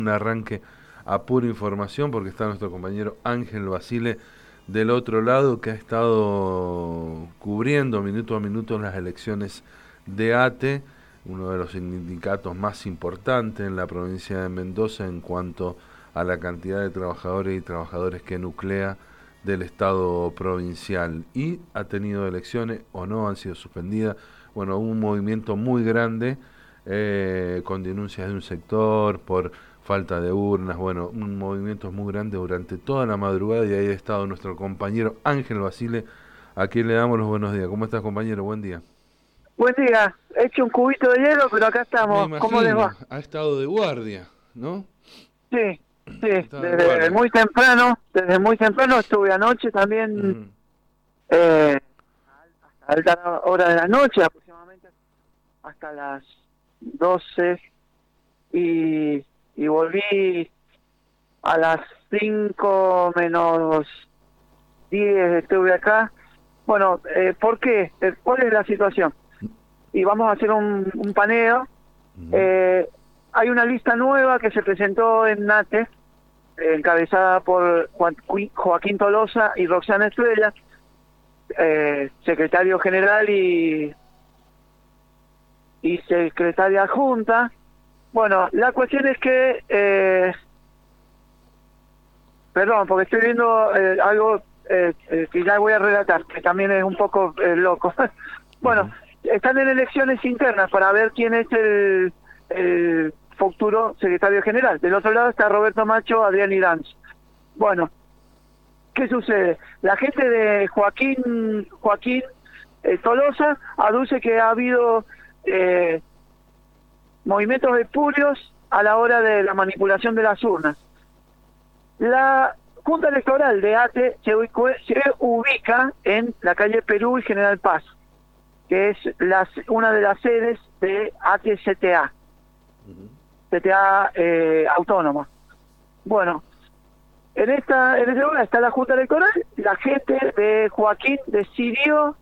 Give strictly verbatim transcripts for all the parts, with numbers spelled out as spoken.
Un arranque a pura información porque está nuestro compañero Ángel Basile del otro lado, que ha estado cubriendo minuto a minuto las elecciones de ATE, uno de los sindicatos más importantes en la provincia de Mendoza en cuanto a la cantidad de trabajadores y trabajadores que nuclea del Estado provincial, y ha tenido elecciones o no, han sido suspendidas. Bueno, hubo un movimiento muy grande eh, con denuncias de un sector por falta de urnas, bueno, un movimiento muy grande durante toda la madrugada, y ahí ha estado nuestro compañero Ángel Basile, a quien le damos los buenos días. ¿Cómo estás, compañero? Buen día. Buen día, he hecho un cubito de hielo, pero acá Me estamos. ¿Cómo les imagino, va? ha estado de guardia, ¿no? Sí, sí, Está de desde guardia. muy temprano, desde muy temprano estuve anoche también, Ujú. eh, a alta hora de la noche, aproximadamente hasta las doce, y, y volví a las cinco menos diez, estuve acá. Bueno, eh, ¿por qué? Eh, ¿Cuál es la situación? Y vamos a hacer un, un paneo. Ujú. Eh, hay una lista nueva que se presentó en NATE, eh, encabezada por Juan- Joaquín Tolosa y Roxana Estrella, eh, secretario general y, y secretaria adjunta. Bueno, la cuestión es que, eh, perdón, porque estoy viendo eh, algo eh, eh, que ya voy a relatar, que también es un poco eh, loco. Bueno, Ujú. están en elecciones internas para ver quién es el, el futuro secretario general. Del otro lado está Roberto Macho, Adrián Iranz. Bueno, ¿qué sucede? La gente de Joaquín Joaquín eh, Tolosa aduce que ha habido eh, movimientos espurios a la hora de la manipulación de las urnas. La Junta Electoral de ATE se, ubicó- se ubica en la calle Perú y General Paz, que es las, una de las sedes de ATE C T A, Ujú. C T A eh, autónoma. Bueno, en esta en este lugar está la Junta Electoral. La gente de Joaquín decidió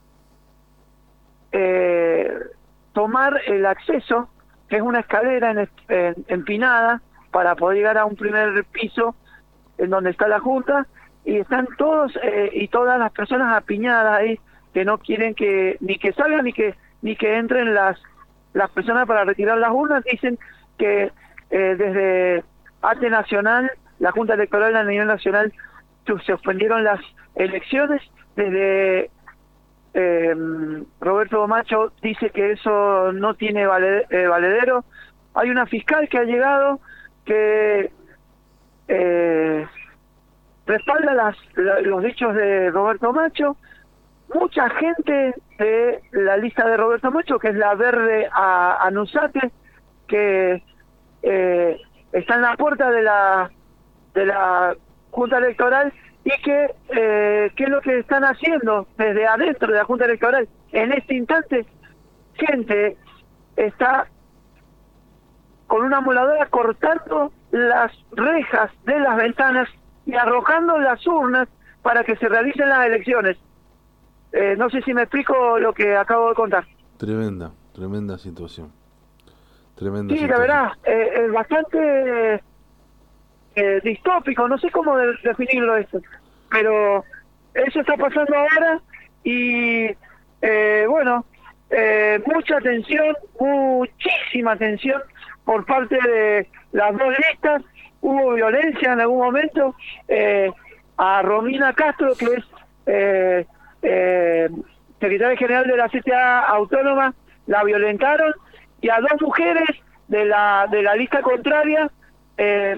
eh, tomar el acceso, que es una escalera en, en, empinada, para poder llegar a un primer piso en donde está la Junta, y están todos eh, y todas las personas apiñadas ahí, que no quieren que ni que salgan ni que ni que entren las las personas para retirar las urnas. Dicen que eh, desde ATE Nacional, la Junta Electoral a nivel nacional, se suspendieron las elecciones. Desde eh, Roberto Macho dice que eso no tiene vale, eh, valedero. Hay una fiscal que ha llegado que eh, respalda las, la, los dichos de Roberto Macho. Mucha gente de la lista de Roberto Macho, que es la verde a Anusate, que eh, está en la puerta de la de la Junta Electoral, y que eh, qué es lo que están haciendo desde adentro de la Junta Electoral. En este instante, gente está con una moladora cortando las rejas de las ventanas y arrojando las urnas para que se realicen las elecciones. Eh, no sé si me explico lo que acabo de contar. Tremenda, tremenda situación. Tremenda Sí, la situación. verdad, eh, es bastante eh, distópico, no sé cómo de- definirlo esto, pero eso está pasando ahora. Y eh, bueno, eh, mucha tensión, muchísima tensión por parte de las dos listas. Hubo violencia en algún momento. eh, a Romina Castro, que es eh, eh, secretaria general de la C T A autónoma, la violentaron, y a dos mujeres de la de la lista contraria eh,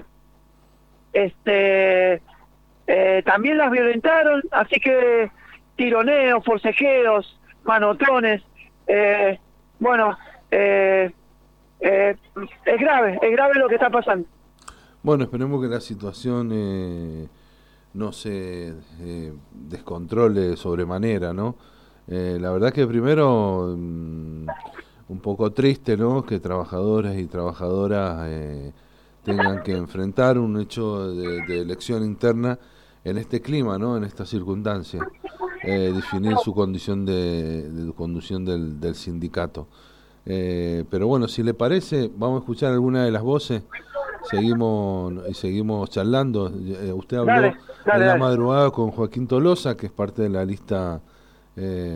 este eh, también las violentaron. Así que tironeos, forcejeos, manotones. eh, bueno, eh, eh, es grave, es grave lo que está pasando. Bueno, esperemos que la situación eh, no se eh, descontrole de sobremanera, ¿no? Eh, la verdad que primero mm, un poco triste, ¿no? Que trabajadores y trabajadoras eh, tengan que enfrentar un hecho de, de elección interna en este clima, ¿no? En esta circunstancia, eh, definir su condición de, de conducción del, del sindicato. Eh, pero bueno, si le parece, vamos a escuchar alguna de las voces seguimos y seguimos charlando. Eh, usted habló Dale, dale, en la dale. madrugada con Joaquín Tolosa, que es parte de la lista eh,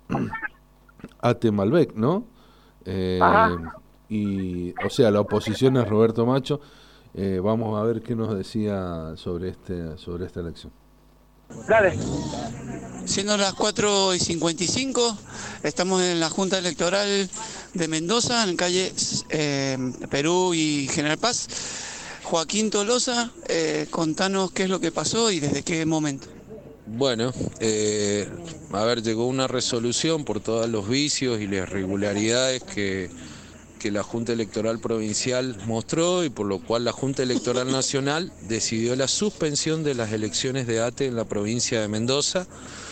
Ate Malbec, ¿no? Eh, Ajá. y, o sea, la oposición es Roberto Macho. Eh, vamos a ver qué nos decía sobre este sobre esta elección. Dale. Siendo las cuatro y cincuenta y cinco, estamos en la Junta Electoral de Mendoza, en calle eh, Perú y General Paz. Joaquín Tolosa, eh, contanos qué es lo que pasó y desde qué momento. Bueno, eh, a ver, llegó una resolución por todos los vicios y las irregularidades que, que la Junta Electoral Provincial mostró y por lo cual la Junta Electoral Nacional decidió la suspensión de las elecciones de ATE en la provincia de Mendoza.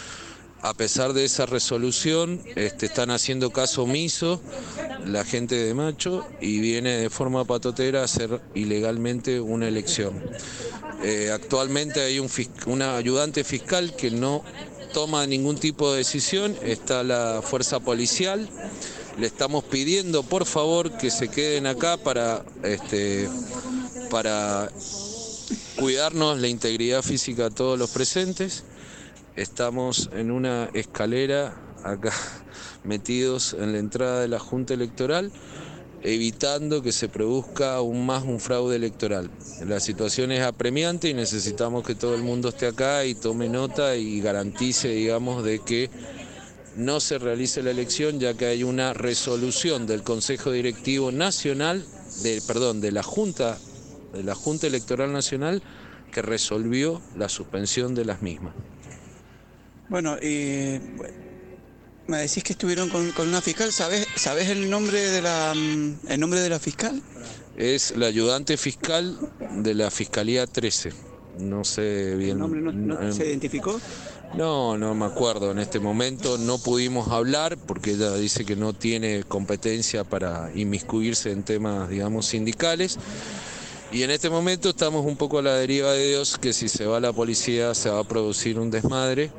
A pesar de esa resolución, este, están haciendo caso omiso la gente de Macho y viene de forma patotera a hacer ilegalmente una elección. Eh, actualmente hay un, un ayudante fiscal que no toma ningún tipo de decisión, está la fuerza policial. Le estamos pidiendo por favor que se queden acá para, este, para cuidarnos la integridad física de todos los presentes. Estamos en una escalera acá metidos en la entrada de la Junta Electoral, evitando que se produzca aún más un fraude electoral. La situación es apremiante y necesitamos que todo el mundo esté acá y tome nota y garantice, digamos, de que no se realice la elección, ya que hay una resolución del Consejo Directivo Nacional, de, perdón, de la Junta, de la Junta Electoral Nacional, que resolvió la suspensión de las mismas. Bueno, eh, me decís que estuvieron con, con una fiscal. ¿Sabés, ¿Sabés el nombre de la el nombre de la fiscal? Es la ayudante fiscal de la Fiscalía trece. No sé bien. ¿El nombre no, no eh, se identificó? No, no me acuerdo en este momento. No pudimos hablar porque ella dice que no tiene competencia para inmiscuirse en temas, digamos, sindicales. Y en este momento estamos un poco a la deriva de Dios, que si se va la policía se va a producir un desmadre.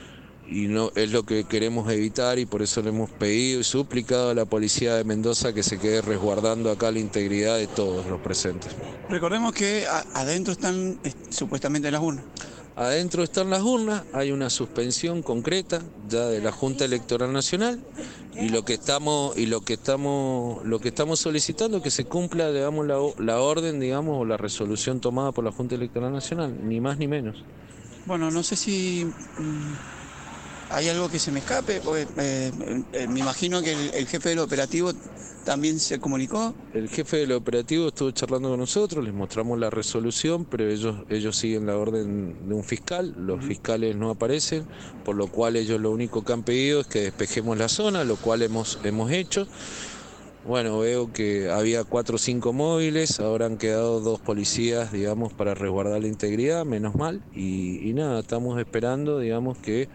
Y no es lo que queremos evitar y por eso le hemos pedido y suplicado a la policía de Mendoza que se quede resguardando acá la integridad de todos los presentes. Recordemos que a, adentro están eh, supuestamente las urnas. Adentro están las urnas, hay una suspensión concreta ya de la Junta Electoral Nacional y lo que estamos y lo que estamos lo que estamos solicitando es que se cumpla, digamos, la, la orden, digamos, o la resolución tomada por la Junta Electoral Nacional, ni más ni menos. Bueno, no sé si mmm, hay algo que se me escape, porque eh, eh, me imagino que el, el jefe del operativo también se comunicó. El jefe del operativo estuvo charlando con nosotros, les mostramos la resolución, pero ellos ellos siguen la orden de un fiscal, los uh-huh. fiscales no aparecen, por lo cual ellos lo único que han pedido es que despejemos la zona, lo cual hemos, hemos hecho. Bueno, veo que había cuatro o cinco móviles, ahora han quedado dos policías, digamos, para resguardar la integridad, menos mal, y, y nada, estamos esperando, digamos, que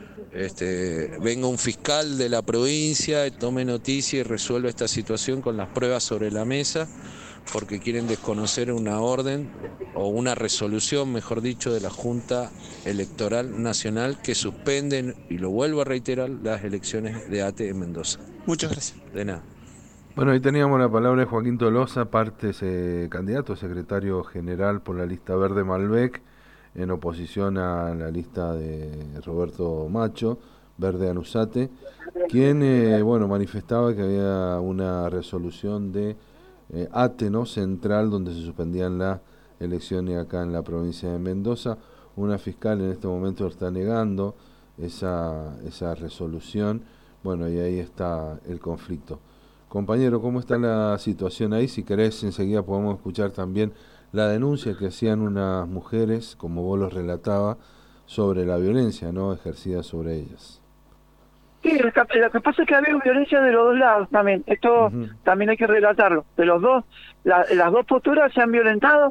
Este, venga un fiscal de la provincia, tome noticia y resuelva esta situación con las pruebas sobre la mesa, porque quieren desconocer una orden o una resolución, mejor dicho, de la Junta Electoral Nacional que suspenden, y lo vuelvo a reiterar, las elecciones de ATE en Mendoza. Muchas gracias. De nada. Bueno, ahí teníamos la palabra de Joaquín Tolosa, parte eh, candidato a secretario general por la lista Verde Malbec, en oposición a la lista de Roberto Macho, Verde Anusate, quien eh, bueno manifestaba que había una resolución de eh, ATE, ¿no?, central, donde se suspendían las elecciones acá en la provincia de Mendoza. Una fiscal en este momento está negando esa, esa resolución. Bueno, y ahí está el conflicto. Compañero, ¿cómo está la situación ahí? Si querés, enseguida podemos escuchar también la denuncia que hacían unas mujeres, como vos los relataba, sobre la violencia, ¿no?, ejercida sobre ellas. Sí, lo que, lo que pasa es que había violencia de los dos lados también. Esto uh-huh. también hay que relatarlo. De los dos, la, las dos posturas se han violentado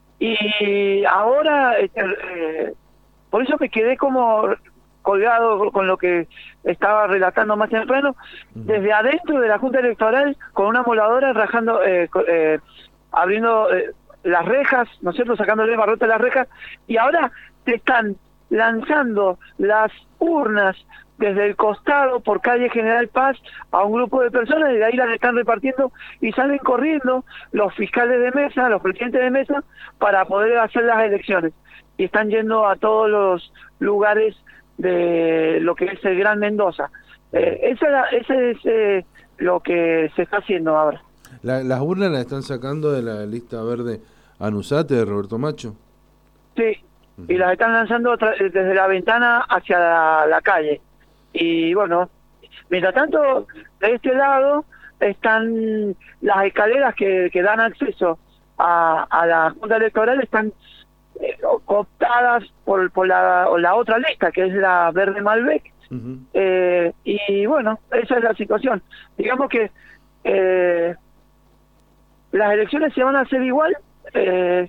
y ahora, eh, por eso me quedé como colgado con lo que estaba relatando más temprano, uh-huh. desde adentro de la Junta Electoral, con una moladora rajando, eh, eh, abriendo... Eh, las rejas, ¿no es cierto?, sacándole barrote a las rejas, y ahora te están lanzando las urnas desde el costado por calle General Paz a un grupo de personas, y de ahí las están repartiendo y salen corriendo los fiscales de mesa, los presidentes de mesa, para poder hacer las elecciones. Y están yendo a todos los lugares de lo que es el Gran Mendoza. Eh, esa, ese es eh, lo que se está haciendo ahora. La, ¿Las urnas las están sacando de la lista verde Anusate de Roberto Macho? Sí, uh-huh. Y las están lanzando desde la ventana hacia la, la calle. Y bueno, mientras tanto, de este lado están las escaleras que, que dan acceso a, a la Junta Electoral, están eh, cooptadas por, por la, la otra lista, que es la Verde Malbec. Uh-huh. eh, y bueno, esa es la situación. Digamos que eh, las elecciones se van a hacer igual, eh,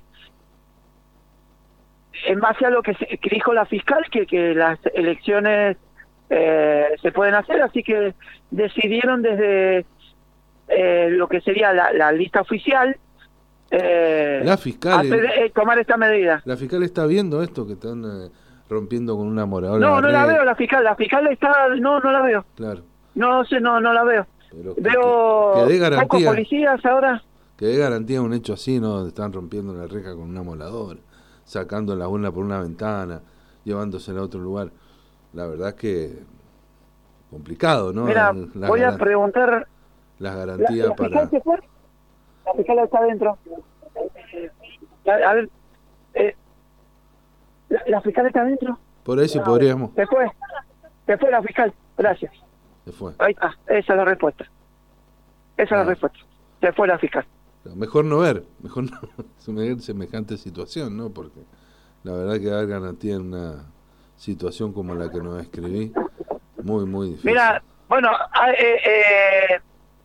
en base a lo que, se, que dijo la fiscal, que, que las elecciones eh, se pueden hacer, así que decidieron desde eh, lo que sería la, la lista oficial eh, la fiscal hacer, eh, tomar esta medida. La fiscal está viendo esto que están eh, rompiendo con una moradora. No, no la veo la fiscal, la fiscal está, no, no la veo. Claro. No sé, no, no la veo. Pero veo que, que dé garantía, pocos policías ahora. Que dé garantía a un hecho así, ¿no? Donde están rompiendo la reja con una moladora, sacando la urna por una ventana, llevándosela a otro lugar. La verdad es que complicado, ¿no? Mira, las voy a preguntar. Las garantías ¿La, la para... fiscal se fue? La fiscal está adentro. A, a ver, eh, ¿la, ¿la fiscal está adentro? Por ahí sí no, podríamos... Se fue, se fue la fiscal, gracias. Se fue. Ahí está, esa es la respuesta. Esa ah. es la respuesta. Se fue la fiscal. Mejor no ver, mejor no ver semejante situación, ¿no? Porque la verdad que dar garantía en una situación como la que nos escribí, muy, muy difícil. Mira, bueno, eh, eh,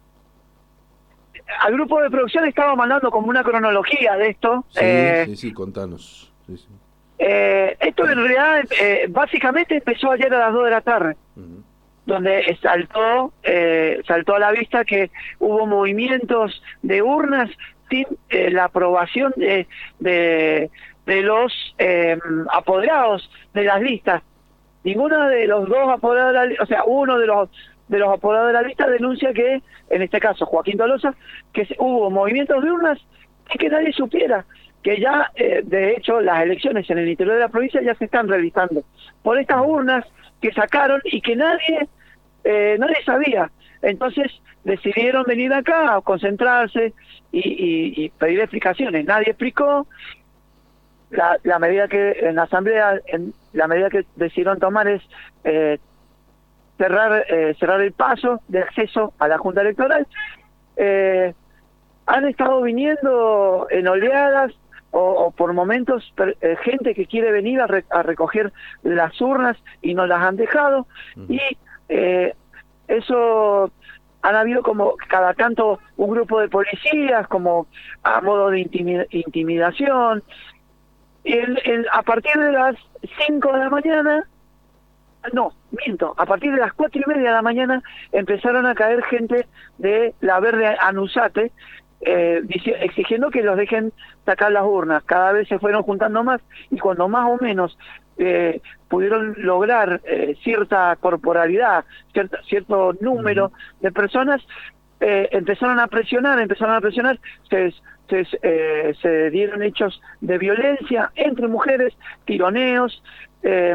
al grupo de producción estaba mandando como una cronología de esto. Sí, eh, sí, sí, contanos. Sí, sí. Eh, esto en realidad eh, básicamente empezó ayer a las dos de la tarde. Uh-huh. Donde saltó eh, saltó a la vista que hubo movimientos de urnas sin eh, la aprobación de de, de los eh, apoderados de las listas. Ninguno de los dos apoderados de la lista, o sea, uno de los de los apoderados de la lista denuncia que, en este caso Joaquín Tolosa, que se, hubo movimientos de urnas y que nadie supiera, que ya, eh, de hecho, las elecciones en el interior de la provincia ya se están realizando por estas urnas que sacaron y que nadie eh, nadie sabía. Entonces decidieron venir acá a concentrarse y, y, y pedir explicaciones. Nadie explicó. La, la medida que en la asamblea, en, la medida que decidieron tomar es eh, cerrar eh, cerrar el paso de acceso a la Junta Electoral. Eh, han estado viniendo en oleadas o, o por momentos per, eh, gente que quiere venir a, re, a recoger las urnas y no las han dejado. Uh-huh. Y eh, eso han habido como cada tanto un grupo de policías como a modo de intimid- intimidación. El, el, a partir de las cinco de la mañana, no, miento, a partir de las cuatro y media de la mañana empezaron a caer gente de la Verde Anusate, eh, exigiendo que los dejen sacar las urnas. Cada vez se fueron juntando más y cuando más o menos eh, pudieron lograr eh, cierta corporalidad, cierta, cierto número de personas, eh, empezaron a presionar, empezaron a presionar, se, se, eh, se dieron hechos de violencia entre mujeres, tironeos, eh,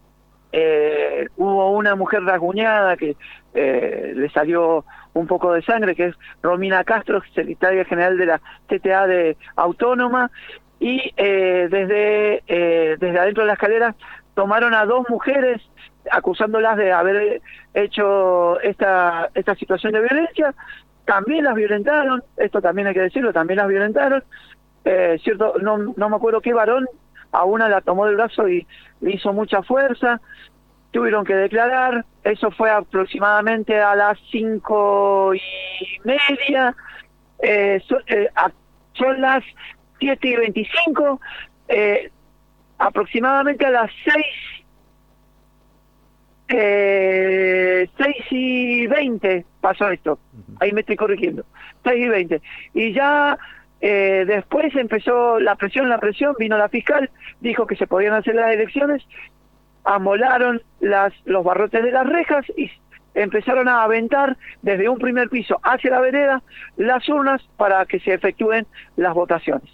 eh, hubo una mujer rasguñada que eh, le salió un poco de sangre, que es Romina Castro, secretaria general de la T T A de Autónoma, y eh, desde eh, desde adentro de la escalera tomaron a dos mujeres acusándolas de haber hecho esta esta situación de violencia. También las violentaron, esto también hay que decirlo, también las violentaron. Eh, cierto, no, no me acuerdo qué varón, a una la tomó del brazo y le hizo mucha fuerza. Tuvieron que declarar, eso fue aproximadamente a las cinco y media, eh, so, eh, a, son las siete y veinticinco, eh, aproximadamente a las seis, eh, seis y veinte pasó esto, ahí me estoy corrigiendo, seis y veinte, y ya eh, después empezó la presión, la presión, vino la fiscal, dijo que se podían hacer las elecciones, amolaron las, los barrotes de las rejas y empezaron a aventar desde un primer piso hacia la vereda las urnas para que se efectúen las votaciones.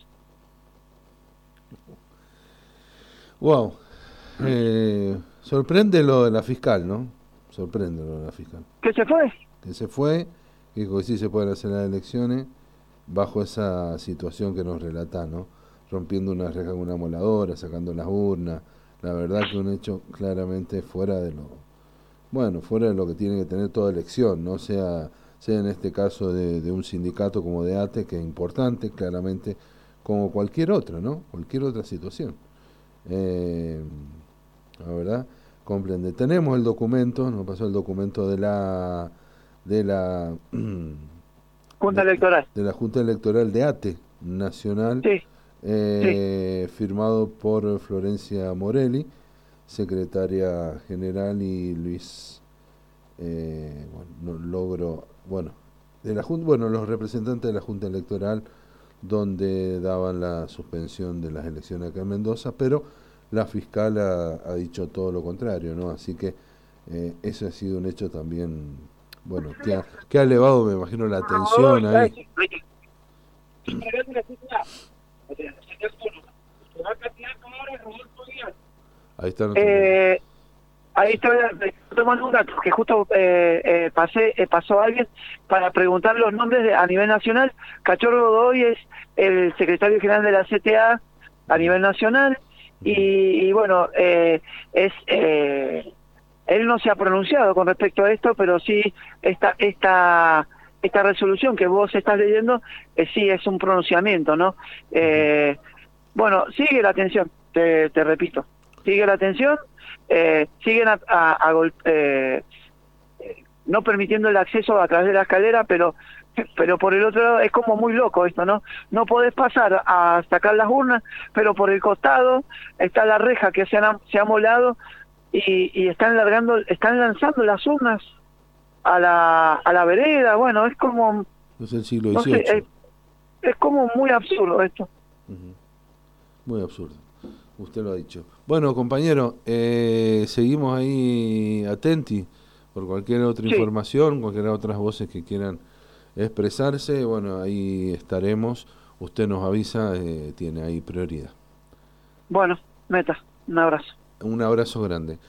Wow. Eh, sorprende lo de la fiscal, ¿no? Sorprende lo de la fiscal. ¿Qué se fue? Que se fue, que dijo que sí se pueden hacer las elecciones bajo esa situación que nos relata, ¿no? Rompiendo una reja con una moladora, sacando las urnas. La verdad que un hecho claramente fuera de lo, bueno, fuera de lo que tiene que tener toda elección, no sea, sea en este caso de, de un sindicato como de ATE, que es importante, claramente, como cualquier otro, ¿no? Cualquier otra situación. Eh, la verdad, comprende. Tenemos el documento, nos pasó el documento de la de la Junta de, Electoral. de la Junta Electoral de ATE Nacional. Sí. Eh, sí. Firmado por Florencia Morelli, secretaria general, y Luis eh, bueno, no logro, bueno, de la Junta, bueno, los representantes de la Junta Electoral, donde daban la suspensión de las elecciones acá en Mendoza, pero la fiscal ha, ha dicho todo lo contrario, ¿no? Así que eh, ese ha sido un hecho también, bueno, que ha, que ha elevado, me imagino, la tensión ahí. Ahí está. Eh, ahí estoy tomando un dato, que justo eh, eh, pasé, eh, pasó alguien para preguntar los nombres de, a nivel nacional. Cachorro Godoy es el secretario general de la C T A a nivel nacional, y, y bueno, eh, es eh, él no se ha pronunciado con respecto a esto, pero sí esta esta esta resolución que vos estás leyendo, eh, sí es un pronunciamiento, ¿no? Eh, bueno, sigue la atención, te, te repito, sigue la atención, eh, siguen a, a, a gol, eh, no permitiendo el acceso a través de la escalera, pero pero por el otro lado es como muy loco esto, ¿no? No podés pasar a sacar las urnas, pero por el costado está la reja que se, han, se ha molado y, y están largando, están lanzando las urnas a la a la vereda. Bueno, es como, es el siglo no dieciocho. sé, es, es como muy absurdo esto. Uh-huh. Muy absurdo, usted lo ha dicho. Bueno, compañero, eh, seguimos ahí atenti por cualquier otra sí. información, cualquier otras voces que quieran expresarse. Bueno, ahí estaremos. Usted nos avisa, eh, tiene ahí prioridad. Bueno, Meta, un abrazo. Un abrazo grande.